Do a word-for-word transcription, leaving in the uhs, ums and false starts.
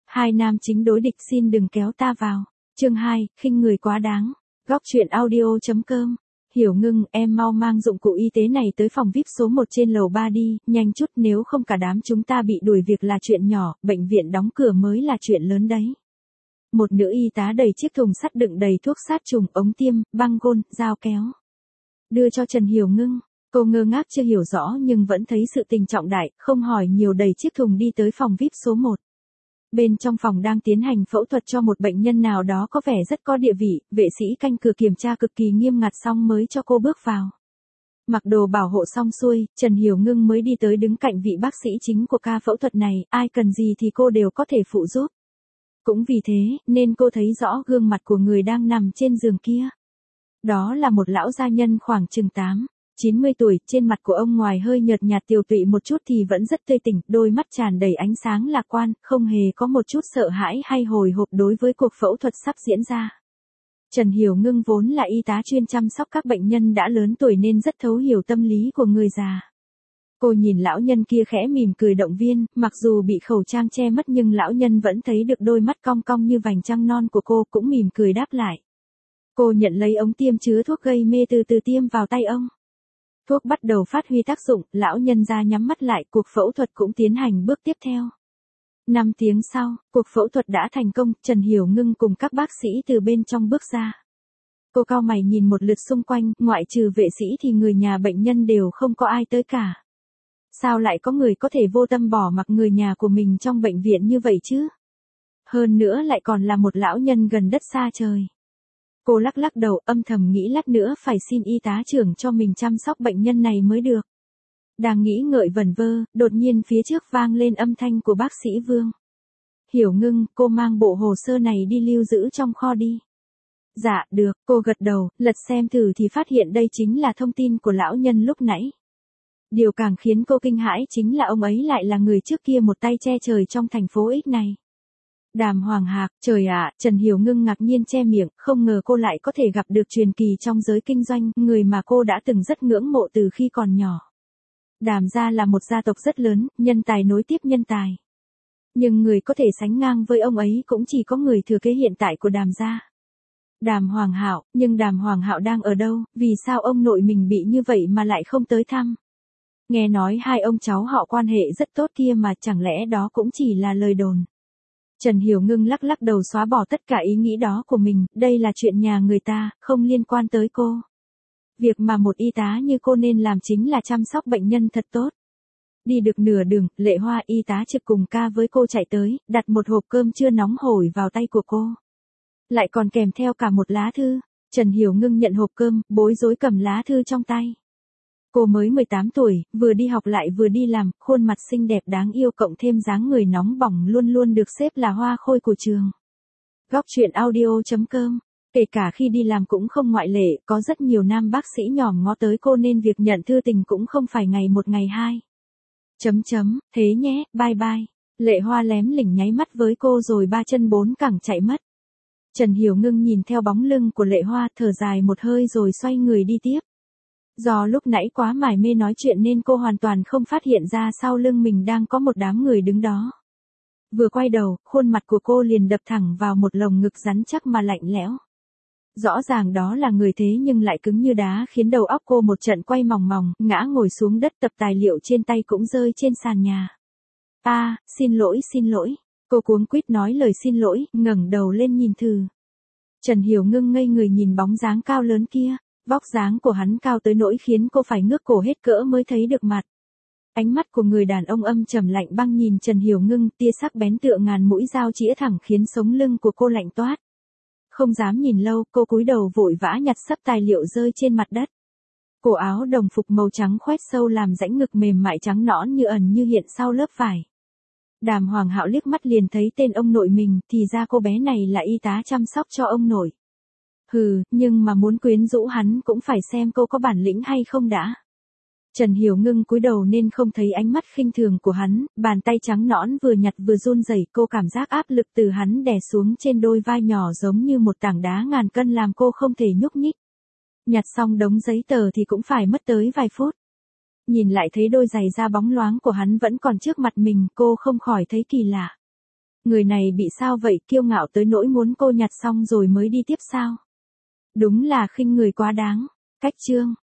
Hai nam chính đối địch xin đừng kéo ta vào. Chương hai, khinh người quá đáng. Góc truyện audio.com. Hiểu Ngưng, em mau mang dụng cụ y tế này tới phòng vi ai pi số một trên lầu ba đi, nhanh chút, nếu không cả đám chúng ta bị đuổi việc là chuyện nhỏ, bệnh viện đóng cửa mới là chuyện lớn đấy. Một nữ y tá đẩy chiếc thùng sắt đựng đầy thuốc sát trùng, ống tiêm, băng gôn, dao kéo. Đưa cho Trần Hiểu Ngưng. Cô ngơ ngác chưa hiểu rõ nhưng vẫn thấy sự tình trọng đại, không hỏi nhiều đẩy chiếc thùng đi tới phòng vi ai pi số một. Bên trong phòng đang tiến hành phẫu thuật cho một bệnh nhân nào đó có vẻ rất có địa vị, vệ sĩ canh cửa kiểm tra cực kỳ nghiêm ngặt xong mới cho cô bước vào. Mặc đồ bảo hộ xong xuôi, Trần Hiểu Ngưng mới đi tới đứng cạnh vị bác sĩ chính của ca phẫu thuật này, ai cần gì thì cô đều có thể phụ giúp. Cũng vì thế, nên cô thấy rõ gương mặt của người đang nằm trên giường kia. Đó là một lão gia nhân khoảng chừng tám, chín mươi tuổi, trên mặt của ông ngoài hơi nhợt nhạt tiều tụy một chút thì vẫn rất tươi tỉnh, đôi mắt tràn đầy ánh sáng lạc quan, không hề có một chút sợ hãi hay hồi hộp đối với cuộc phẫu thuật sắp diễn ra. Trần Hiểu Ngưng vốn là y tá chuyên chăm sóc các bệnh nhân đã lớn tuổi nên rất thấu hiểu tâm lý của người già. Cô nhìn lão nhân kia khẽ mỉm cười động viên, mặc dù bị khẩu trang che mất nhưng lão nhân vẫn thấy được đôi mắt cong cong như vành trăng non của cô, cũng mỉm cười đáp lại. Cô nhận lấy ống tiêm chứa thuốc gây mê từ từ tiêm vào tay ông. Thuốc bắt đầu phát huy tác dụng, lão nhân ra nhắm mắt lại, cuộc phẫu thuật cũng tiến hành bước tiếp theo. Năm tiếng sau, cuộc phẫu thuật đã thành công, Trần Hiểu Ngưng cùng các bác sĩ từ bên trong bước ra. Cô cau mày nhìn một lượt xung quanh, ngoại trừ vệ sĩ thì người nhà bệnh nhân đều không có ai tới cả. Sao lại có người có thể vô tâm bỏ mặc người nhà của mình trong bệnh viện như vậy chứ? Hơn nữa lại còn là một lão nhân gần đất xa trời. Cô lắc lắc đầu, âm thầm nghĩ lát nữa phải xin y tá trưởng cho mình chăm sóc bệnh nhân này mới được. Đang nghĩ ngợi vẩn vơ, đột nhiên phía trước vang lên âm thanh của bác sĩ Vương. Hiểu Ngưng, cô mang bộ hồ sơ này đi lưu giữ trong kho đi. Dạ, được, cô gật đầu, lật xem thử thì phát hiện đây chính là thông tin của lão nhân lúc nãy. Điều càng khiến cô kinh hãi chính là ông ấy lại là người trước kia một tay che trời trong thành phố X này. Đàm Hoàng Hạc, trời ạ, Trần Hiểu Ngưng ngạc nhiên che miệng, không ngờ cô lại có thể gặp được truyền kỳ trong giới kinh doanh, người mà cô đã từng rất ngưỡng mộ từ khi còn nhỏ. Đàm gia là một gia tộc rất lớn, nhân tài nối tiếp nhân tài. Nhưng người có thể sánh ngang với ông ấy cũng chỉ có người thừa kế hiện tại của Đàm gia. Đàm Hoàng Hạo, nhưng Đàm Hoàng Hạo đang ở đâu, vì sao ông nội mình bị như vậy mà lại không tới thăm? Nghe nói hai ông cháu họ quan hệ rất tốt kia mà, chẳng lẽ đó cũng chỉ là lời đồn. Trần Hiểu Ngưng lắc lắc đầu xóa bỏ tất cả ý nghĩ đó của mình, đây là chuyện nhà người ta, không liên quan tới cô. Việc mà một y tá như cô nên làm chính là chăm sóc bệnh nhân thật tốt. Đi được nửa đường, Lệ Hoa y tá trực cùng ca với cô chạy tới, đặt một hộp cơm chưa nóng hổi vào tay của cô. Lại còn kèm theo cả một lá thư. Trần Hiểu Ngưng nhận hộp cơm, bối rối cầm lá thư trong tay. Cô mới mười tám tuổi, vừa đi học lại vừa đi làm, khuôn mặt xinh đẹp đáng yêu cộng thêm dáng người nóng bỏng luôn luôn được xếp là hoa khôi của trường. Góc truyện audio.com. Kể cả khi đi làm cũng không ngoại lệ, có rất nhiều nam bác sĩ nhòm ngó tới cô nên việc nhận thư tình cũng không phải ngày một ngày hai. Chấm chấm, thế nhé, bye bye. Lệ Hoa lém lỉnh nháy mắt với cô rồi ba chân bốn cẳng chạy mất. Trần Hiểu Ngưng nhìn theo bóng lưng của Lệ Hoa, thở dài một hơi rồi xoay người đi tiếp. Do lúc nãy quá mải mê nói chuyện nên cô hoàn toàn không phát hiện ra sau lưng mình đang có một đám người đứng đó. Vừa quay đầu, khuôn mặt của cô liền đập thẳng vào một lồng ngực rắn chắc mà lạnh lẽo. Rõ ràng đó là người thế nhưng lại cứng như đá khiến đầu óc cô một trận quay mòng mòng, ngã ngồi xuống đất, tập tài liệu trên tay cũng rơi trên sàn nhà. A, à, xin lỗi xin lỗi. Cô cuống quýt nói lời xin lỗi, ngẩng đầu lên nhìn thử. Trần Hiểu Ngưng ngây người nhìn bóng dáng cao lớn kia. Vóc dáng của hắn cao tới nỗi khiến cô phải ngước cổ hết cỡ mới thấy được mặt. Ánh mắt của người đàn ông âm trầm lạnh băng nhìn Trần Hiểu Ngưng, tia sắc bén tựa ngàn mũi dao chĩa thẳng khiến sống lưng của cô lạnh toát. Không dám nhìn lâu, cô cúi đầu vội vã nhặt sấp tài liệu rơi trên mặt đất. Cổ áo đồng phục màu trắng khoét sâu làm rãnh ngực mềm mại trắng nõn như ẩn như hiện sau lớp vải. Đàm Hoàng Hạo liếc mắt liền thấy tên ông nội mình, thì ra cô bé này là y tá chăm sóc cho ông nội. Hừ, nhưng mà muốn quyến rũ hắn cũng phải xem cô có bản lĩnh hay không đã. Trần Hiểu Ngưng cúi đầu nên không thấy ánh mắt khinh thường của hắn, bàn tay trắng nõn vừa nhặt vừa run rẩy, cô cảm giác áp lực từ hắn đè xuống trên đôi vai nhỏ giống như một tảng đá ngàn cân làm cô không thể nhúc nhích. Nhặt xong đống giấy tờ thì cũng phải mất tới vài phút. Nhìn lại thấy đôi giày da bóng loáng của hắn vẫn còn trước mặt mình, cô không khỏi thấy kỳ lạ. Người này bị sao vậy, kiêu ngạo tới nỗi muốn cô nhặt xong rồi mới đi tiếp sao? Đúng là khinh người quá đáng. Cách chương